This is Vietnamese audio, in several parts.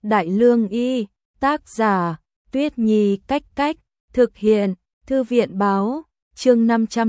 Đại Lương Y, tác giả, Tuyết Nhi Cách Cách, thực hiện, Thư viện báo, chương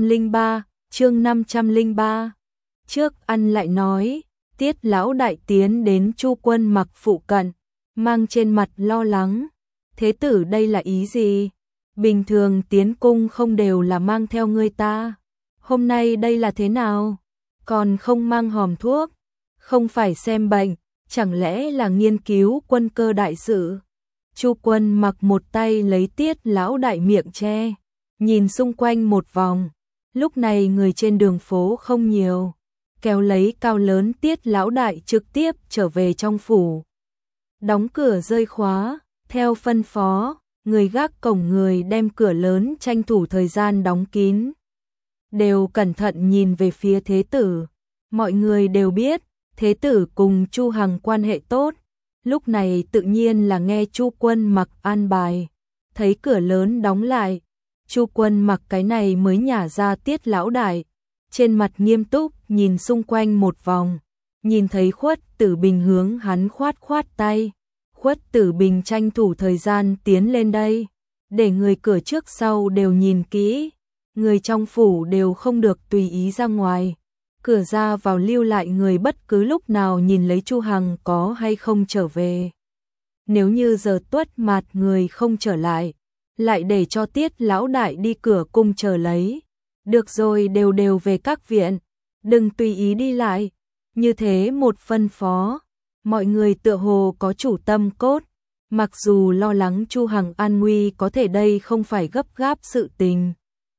503. Trước ăn lại nói, Tiết lão đại tiến đến Chu Quân Mặc phụ cận, mang trên mặt lo lắng. Thế tử đây là ý gì? Bình thường tiến cung không đều là mang theo người ta. Hôm nay đây là thế nào? Còn không mang hòm thuốc, không phải xem bệnh, chẳng lẽ là nghiên cứu quân cơ đại sự? Chu Quân Mặc một tay lấy Tiết lão đại miệng che, nhìn xung quanh một vòng. Lúc này người trên đường phố không nhiều, kéo lấy cao lớn Tiết lão đại trực tiếp trở về trong phủ. Đóng cửa rơi khóa, theo phân phó, người gác cổng người đem cửa lớn tranh thủ thời gian đóng kín. Đều cẩn thận nhìn về phía thế tử. Mọi người đều biết, thế tử cùng Chu Hằng quan hệ tốt. Lúc này tự nhiên là nghe Chu Quân Mặc an bài. Thấy cửa lớn đóng lại, Chu Quân Mặc cái này mới nhả ra Tiết lão đại. Trên mặt nghiêm túc nhìn xung quanh một vòng. Nhìn thấy Khuất Tử Bình hướng hắn khoát khoát tay. Khuất Tử Bình tranh thủ thời gian tiến lên đây. Để người cửa trước sau đều nhìn kỹ. Người trong phủ đều không được tùy ý ra ngoài. Cửa ra vào lưu lại người bất cứ lúc nào nhìn lấy Chu Hằng có hay không trở về. Nếu như giờ tuất mạt người không trở lại để cho Tiết lão đại đi cửa cung chờ lấy. Được rồi, đều về các viện, đừng tùy ý đi lại. Như thế một phân phó, mọi người tựa hồ có chủ tâm cốt. Mặc dù lo lắng Chu Hằng an nguy, có thể đây không phải gấp gáp sự tình.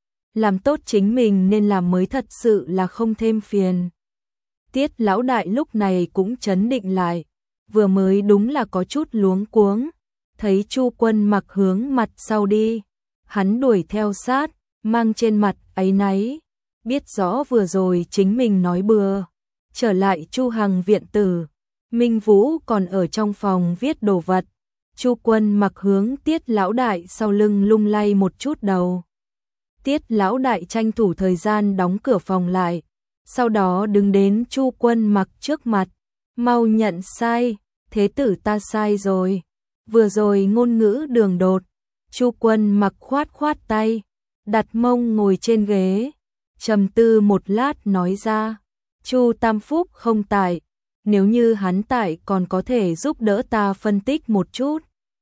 Làm tốt chính mình nên làm mới, thật sự là không thêm phiền. Tiết lão đại lúc này cũng trấn định lại, vừa mới đúng là có chút luống cuống, thấy Chu Quân Mặc hướng mặt sau đi, hắn đuổi theo sát, mang trên mặt áy náy, biết rõ vừa rồi chính mình nói bừa. Trở lại Chu Hằng viện tử, Minh Vũ còn ở trong phòng viết đồ vật. Chu Quân Mặc hướng Tiết lão đại sau lưng lung lay một chút đầu. Tiết lão đại tranh thủ thời gian đóng cửa phòng lại, sau đó đứng đến Chu Quân Mặc trước mặt, mau nhận sai, thế tử ta sai rồi, vừa rồi ngôn ngữ đường đột. Chu Quân Mặc khoát khoát tay, đặt mông ngồi trên ghế, trầm tư một lát nói ra, Chu Tam Phúc không tại, nếu như hắn tại còn có thể giúp đỡ ta phân tích một chút.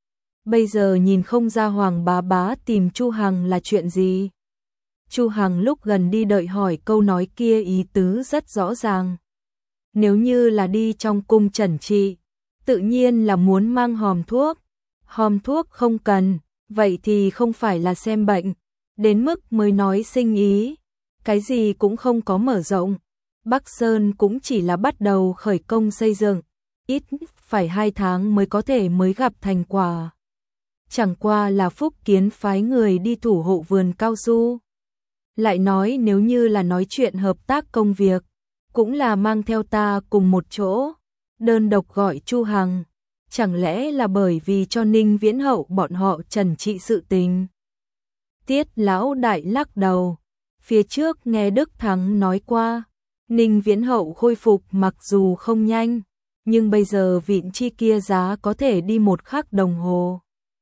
Bây giờ nhìn không ra Hoàng bá bá tìm Chu Hằng là chuyện gì. Chu Hằng lúc gần đi đợi hỏi câu nói kia ý tứ rất rõ ràng. Nếu như là đi trong cung trần trị, tự nhiên là muốn mang hòm thuốc. Hòm thuốc không cần, vậy thì không phải là xem bệnh. Đến mức mới nói sinh ý, cái gì cũng không có mở rộng. Bắc Sơn cũng chỉ là bắt đầu khởi công xây dựng, ít phải 2 tháng mới có thể mới gặp thành quả. Chẳng qua là Phúc Kiến phái người đi thủ hộ vườn cao su. Lại nói nếu như là nói chuyện hợp tác công việc, cũng là mang theo ta cùng một chỗ, đơn độc gọi Chu Hằng, chẳng lẽ là bởi vì cho Ninh Viễn Hậu bọn họ trần trị sự tình. Tiết lão đại lắc đầu, phía trước nghe Đức Thắng nói qua, Ninh Viễn Hậu khôi phục mặc dù không nhanh, nhưng bây giờ vịn chi kia giá có thể đi 1 khắc đồng hồ.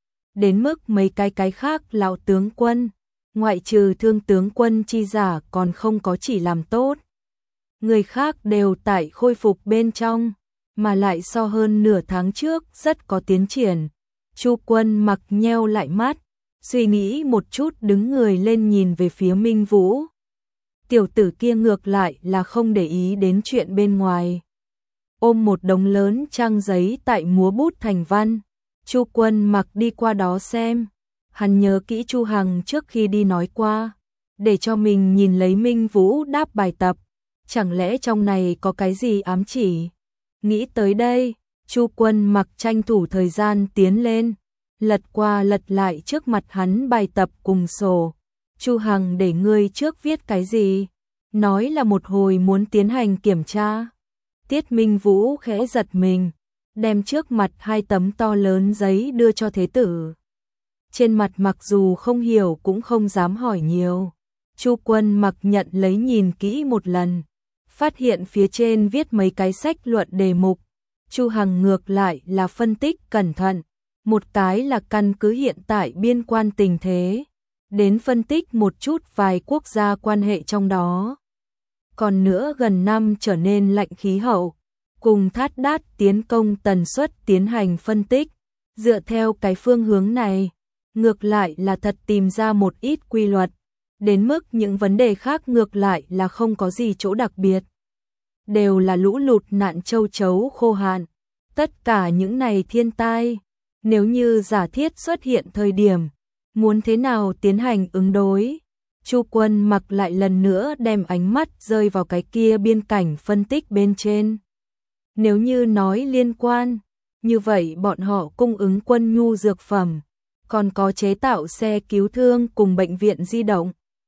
Đến mức mấy cái khác lão tướng quân, ngoại trừ Thương tướng quân chi giả còn không có chỉ làm tốt. Người khác đều tại khôi phục bên trong, mà lại so hơn nửa tháng trước rất có tiến triển. Chu Quân Mặc nheo lại mắt, suy nghĩ một chút đứng người lên nhìn về phía Minh Vũ. Tiểu tử kia ngược lại là không để ý đến chuyện bên ngoài. Ôm một đống lớn trang giấy tại múa bút thành văn. Chu Quân Mặc đi qua đó xem. Hắn nhớ kỹ Chu Hằng trước khi đi nói qua, để cho mình nhìn lấy Minh Vũ đáp bài tập. Chẳng lẽ trong này có cái gì ám chỉ? Nghĩ tới đây, Chu Quân Mặc tranh thủ thời gian tiến lên, lật qua lật lại trước mặt hắn bài tập cùng sổ. Chu Hằng để ngươi trước viết cái gì? Nói là một hồi muốn tiến hành kiểm tra. Tiết Minh Vũ khẽ giật mình, đem trước mặt 2 tấm to lớn giấy đưa cho thế tử. Trên mặt mặc dù không hiểu cũng không dám hỏi nhiều. Chu Quân Mặc nhận lấy nhìn kỹ một lần, phát hiện phía trên viết mấy cái sách luận đề mục. Chu Hằng ngược lại là phân tích cẩn thận, một cái là căn cứ hiện tại biên quan tình thế, đến phân tích một chút vài quốc gia quan hệ trong đó. Còn nữa gần năm trở nên lạnh khí hậu, cùng Thát Đát tiến công tần suất tiến hành phân tích, dựa theo cái phương hướng này, ngược lại là thật tìm ra một ít quy luật, đến mức những vấn đề khác ngược lại là không có gì chỗ đặc biệt. Đều là lũ lụt nạn châu chấu khô hạn, tất cả những này thiên tai, nếu như giả thiết xuất hiện thời điểm, muốn thế nào tiến hành ứng đối. Chu Quân Mặc lại lần nữa đem ánh mắt rơi vào cái kia biên cảnh phân tích bên trên. Nếu như nói liên quan, như vậy bọn họ cung ứng quân nhu dược phẩm, còn có chế tạo xe cứu thương cùng bệnh viện di động.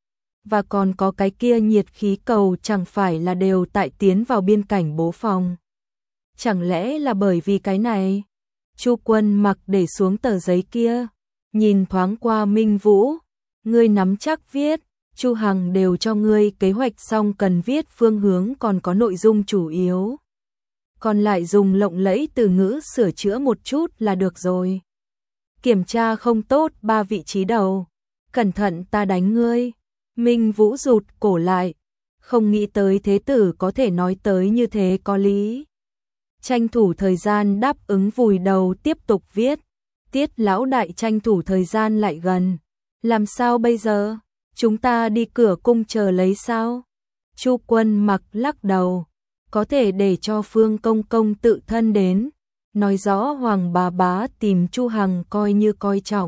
Và còn có cái kia nhiệt khí cầu chẳng phải là đều tại tiến vào biên cảnh bố phòng. Chẳng lẽ là bởi vì cái này? Chu Quân Mặc để xuống tờ giấy kia, nhìn thoáng qua Minh Vũ, ngươi nắm chắc viết, Chu Hằng đều cho ngươi kế hoạch xong cần viết phương hướng còn có nội dung chủ yếu. Còn lại dùng lộng lẫy từ ngữ sửa chữa một chút là được rồi. Kiểm tra không tốt 3 vị trí đầu, cẩn thận ta đánh ngươi. Minh Vũ rụt cổ lại, không nghĩ tới thế tử có thể nói tới như thế có lý. Tranh thủ thời gian đáp ứng vùi đầu tiếp tục viết. Tiết lão đại tranh thủ thời gian lại gần. Làm sao bây giờ? Chúng ta đi cửa cung chờ lấy sao? Chu Quân Mặc lắc đầu. Có thể để cho Phương Công Công tự thân đến. Nói rõ Hoàng bà bá tìm Chu Hằng coi như coi trọng.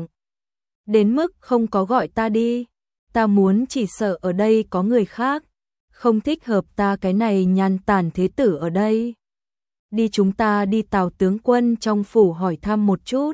Đến mức không có gọi ta đi. Ta muốn chỉ sợ ở đây có người khác. Không thích hợp ta cái này nhàn tản thế tử ở đây. Đi chúng ta đi Tào tướng quân trong phủ hỏi thăm một chút.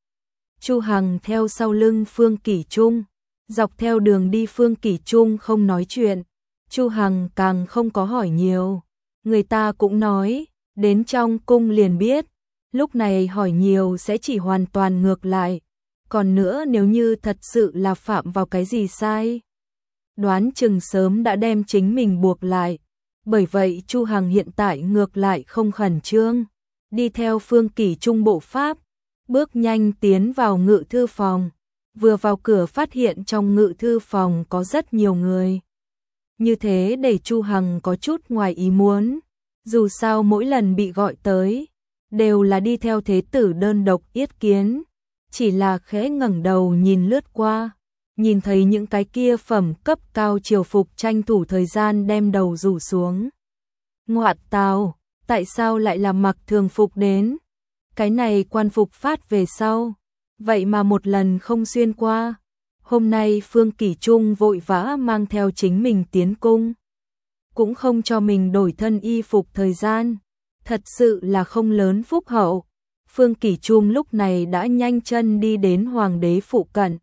Chu Hằng theo sau lưng Phương Kỷ Trung, dọc theo đường đi Phương Kỷ Trung không nói chuyện, Chu Hằng càng không có hỏi nhiều. Người ta cũng nói, đến trong cung liền biết, lúc này hỏi nhiều sẽ chỉ hoàn toàn ngược lại. Còn nữa nếu như thật sự là phạm vào cái gì sai, đoán chừng sớm đã đem chính mình buộc lại. Bởi vậy Chu Hằng hiện tại ngược lại không khẩn trương, đi theo Phương Kỷ Trung bộ pháp, bước nhanh tiến vào ngự thư phòng. Vừa vào cửa phát hiện trong ngự thư phòng có rất nhiều người. Như thế để Chu Hằng có chút ngoài ý muốn, dù sao mỗi lần bị gọi tới, đều là đi theo thế tử đơn độc yết kiến. Chỉ là khẽ ngẩng đầu nhìn lướt qua, nhìn thấy những cái kia phẩm cấp cao triều phục tranh thủ thời gian đem đầu rủ xuống. Ngoại tào, tại sao lại là mặc thường phục đến? Cái này quan phục phát về sau, vậy mà một lần không xuyên qua. Hôm nay Phương Kỷ Trung vội vã mang theo chính mình tiến cung, cũng không cho mình đổi thân y phục thời gian, thật sự là không lớn phúc hậu. Phương Kỷ Trung lúc này đã nhanh chân đi đến hoàng đế phụ cận,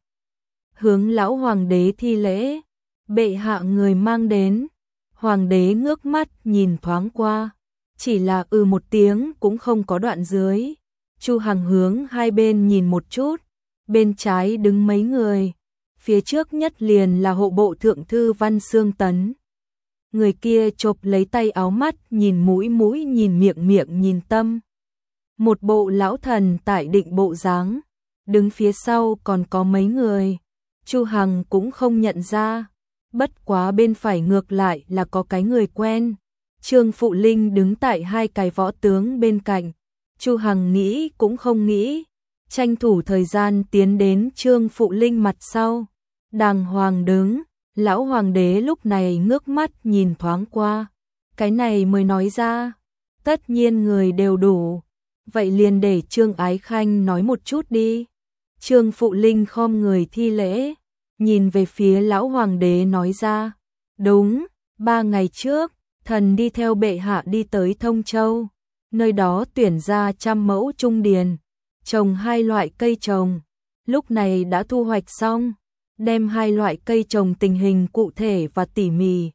hướng lão hoàng đế thi lễ. Bệ hạ người mang đến. Hoàng đế ngước mắt nhìn thoáng qua, chỉ là một tiếng cũng không có đoạn dưới. Chu Hằng hướng hai bên nhìn một chút, bên trái đứng mấy người, phía trước nhất liền là hộ bộ thượng thư Văn Xương Tấn. Người kia chộp lấy tay áo mắt nhìn mũi mũi nhìn miệng miệng nhìn tâm. Một bộ lão thần tại định bộ dáng, đứng phía sau còn có mấy người. Chu Hằng cũng không nhận ra, bất quá bên phải ngược lại là có cái người quen. Trương Phụ Linh đứng tại hai cái võ tướng bên cạnh. Chu Hằng nghĩ cũng không nghĩ, tranh thủ thời gian tiến đến Trương Phụ Linh mặt sau. Đàng hoàng đứng, lão hoàng đế lúc này ngước mắt nhìn thoáng qua. Cái này mới nói ra, tất nhiên người đều đủ. Vậy liền để Trương Ái Khanh nói một chút đi. Trương Phụ Linh khom người thi lễ, nhìn về phía lão hoàng đế nói ra. Đúng, 3 ngày trước, thần đi theo bệ hạ đi tới Thông Châu. Nơi đó tuyển ra 100 mẫu trung điền, trồng 2 loại cây trồng. Lúc này đã thu hoạch xong, đem 2 loại cây trồng tình hình cụ thể và tỉ mỉ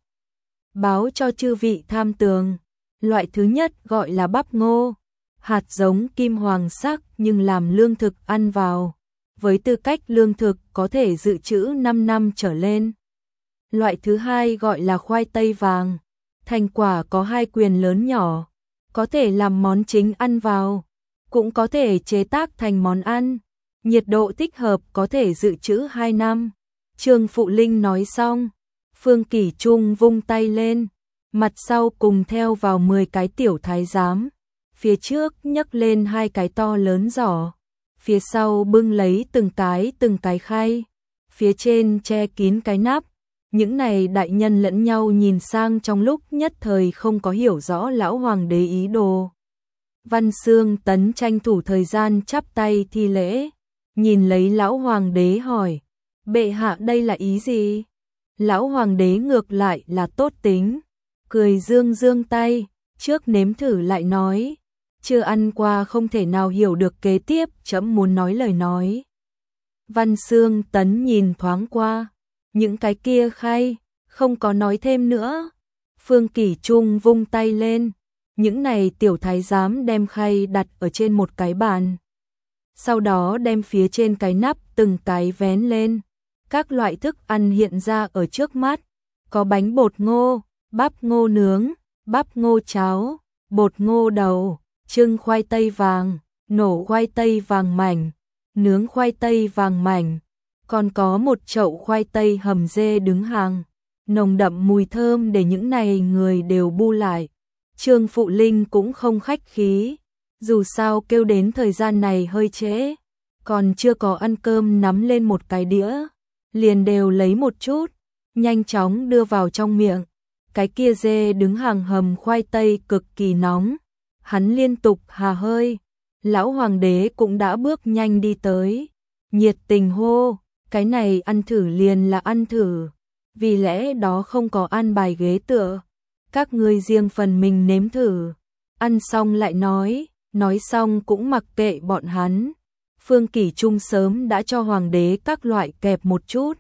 báo cho chư vị tham tường. Loại thứ nhất gọi là bắp ngô, hạt giống kim hoàng sắc nhưng làm lương thực ăn vào, với tư cách lương thực có thể dự trữ 5 năm trở lên. Loại thứ hai gọi là khoai tây vàng, thành quả có 2 quyền lớn nhỏ, có thể làm món chính ăn vào, cũng có thể chế tác thành món ăn. Nhiệt độ thích hợp có thể dự trữ 2 năm. Trương Phụ Linh nói xong, Phương Kỷ Trung vung tay lên, mặt sau cùng theo vào 10 cái tiểu thái giám, phía trước nhấc lên 2 cái to lớn giỏ, phía sau bưng lấy từng cái khay, phía trên che kín cái nắp. Những này đại nhân lẫn nhau nhìn sang trong lúc nhất thời không có hiểu rõ lão hoàng đế ý đồ. Văn Xương Tấn tranh thủ thời gian chắp tay thi lễ, nhìn lấy lão hoàng đế hỏi, bệ hạ đây là ý gì? Lão hoàng đế ngược lại là tốt tính, cười dương dương tay, trước nếm thử lại nói, chưa ăn qua không thể nào hiểu được kế tiếp trẫm muốn nói lời nói. Văn Xương Tấn nhìn thoáng qua những cái kia khay, không có nói thêm nữa. Phương Kỷ Trung vung tay lên, những này tiểu thái giám đem khay đặt ở trên một cái bàn, sau đó đem phía trên cái nắp từng cái vén lên. Các loại thức ăn hiện ra ở trước mắt, có bánh bột ngô, bắp ngô nướng, bắp ngô cháo, bột ngô đầu, trưng khoai tây vàng, nổ khoai tây vàng mảnh, nướng khoai tây vàng mảnh, còn có một chậu khoai tây hầm dê đứng hàng, nồng đậm mùi thơm để những này người đều bu lại. Trương Phụ Linh cũng không khách khí, dù sao kêu đến thời gian này hơi trễ, còn chưa có ăn cơm nắm lên một cái đĩa, liền đều lấy một chút, nhanh chóng đưa vào trong miệng. Cái kia dê đứng hàng hầm khoai tây cực kỳ nóng, hắn liên tục hà hơi, lão hoàng đế cũng đã bước nhanh đi tới, nhiệt tình hô, cái này ăn thử liền là ăn thử, vì lẽ đó không có an bài ghế tựa, các ngươi riêng phần mình nếm thử, ăn xong lại nói xong cũng mặc kệ bọn hắn. Phương Kỷ Trung sớm đã cho hoàng đế các loại kẹp một chút,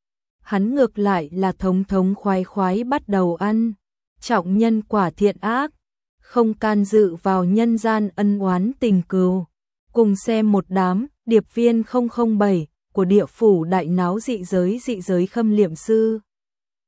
hắn ngược lại là thống thống khoái khoái bắt đầu ăn, trọng nhân quả thiện ác, không can dự vào nhân gian ân oán tình cừu. Cùng xem một đám điệp viên 007 của địa phủ đại náo dị giới khâm liệm sư.